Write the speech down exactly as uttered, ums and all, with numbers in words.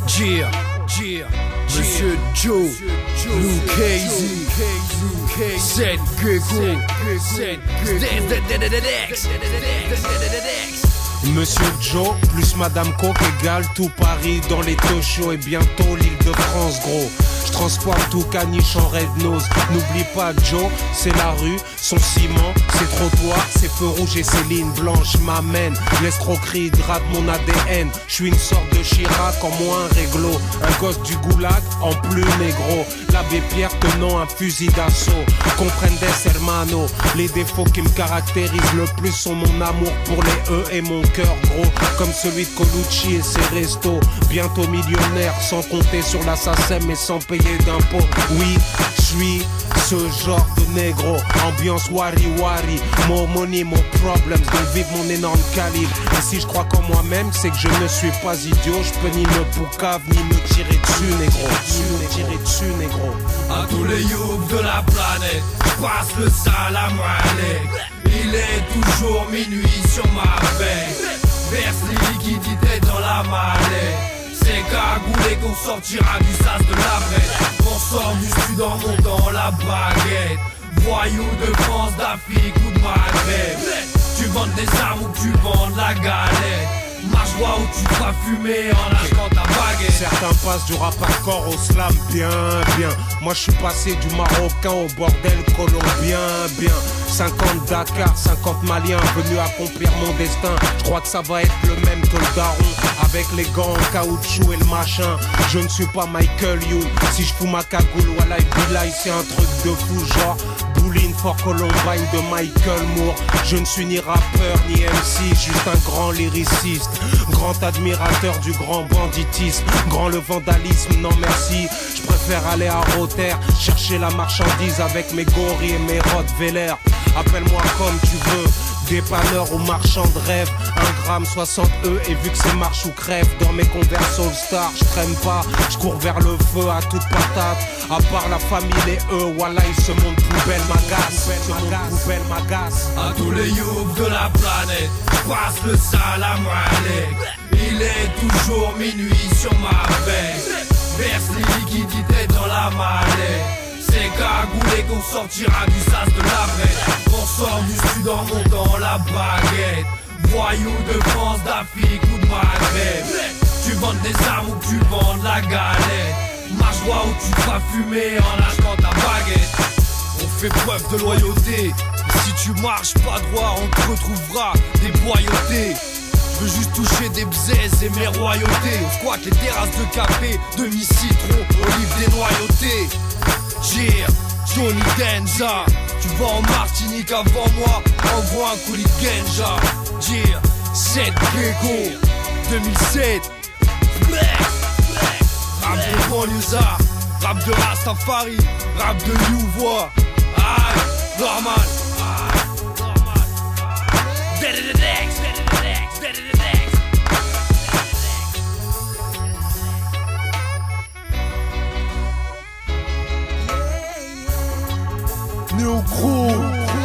Yeah, yeah, Monsieur Joe, Lou Casey, Seth Gecko, Seth Monsieur Joe plus Madame Coke égale tout Paris dans les tochos et bientôt l'île de France gros. Je transforme tout caniche en red nose. N'oublie pas Joe, c'est la rue, son ciment, ses trottoirs, ses feux rouges et ses lignes blanches m'amènent. L'escroquerie hydrate mon A D N. Je suis une sorte de Chirac en moins réglo. Un gosse du goulag en plus négro. L'abbé Pierre tenant un fusil d'assaut. Comprendes hermano. Les défauts qui me caractérisent le plus sont mon amour pour les E et mon cœur gros. Comme celui de Colucci et ses restos. Bientôt millionnaire sans compter sur la S A C E M et sans payer d'impôts. Oui, je suis ce genre de négro. Ambiance wari wari. Mon money, mon problème. Donc vive mon énorme calibre. Et si je crois qu'en moi-même, c'est que je ne suis pas idiot. Je peux ni me poucave, ni me tirer dessus, négro. Ni me tirer dessus, négro. À tous les youths de la planète, je passe le salam alek. Il est toujours minuit sur ma veille. Verse les liquidités dans la mallette. C'est cagoulé qu'on sortira du sas de la brette. On sort du sud en montant la baguette. Voyous de France, d'Afrique ou de Maghreb. Tu vends des armes ou tu vends de la galette. Marche droit où tu te feras fumer en lâchant ta baguette. Certains passent du rap hardcore au slam bien bien. Moi je suis passé du marocain au bordel colombien bien. Cinquante Dakar, cinquante Maliens venus accomplir mon destin. Je crois que ça va être le même que le daron. Avec les gants en caoutchouc et le machin. Je ne suis pas Michael Youn. Si je fous ma cagoule, wallah billahi c'est un truc de fou genre Bouline for Columbine de Michael Moore. Je ne suis ni rappeur ni M C, juste un grand lyriciste. Grand admirateur du grand banditisme. Grand le vandalisme, non merci. Je préfère aller à Rotter, chercher la marchandise avec mes gorilles et mes Rottweiler. Appelle-moi comme tu veux, dépanneur ou marchand de rêve. Un gramme soixante E et vu que c'est marche ou crève. Dans mes Converse All Star, je traîne pas, je cours vers le feu à toute patate. À part la famille les E, voilà ils se montrent poubelle m'agace. Poubelle m'agace. À tous les youths de la planète, je passe le salam alek. Il est toujours minuit sur ma veille. Verse les liquidités dans la mallette. C'est cagoulé qu'on sortira du sas de la brette. On sort du sud en montant la baguette. Voyous de France, d'Afrique ou de Maghreb. Tu vends des armes ou tu vends de la galette. Marche droit où tu te feras fumer en lâchant ta baguette. On fait preuve de loyauté. Et si tu marches pas droit, on te retrouvera déboyauté. Je veux juste toucher des bzaises et mes royautés. On squatte les terrasses de café, demi-citron, olive dénoyautée. Yeah, Johnny Denza. Tu vas en Martinique avant moi, envoie un colis de Genja. Yeah, Seth Gecko, deux mille sept. Rap de banlieusard, rap de Rastafari, rap de Louvois. Aïe, normal. Dead to the next, dead to the next, dead to the next. Néo Gros.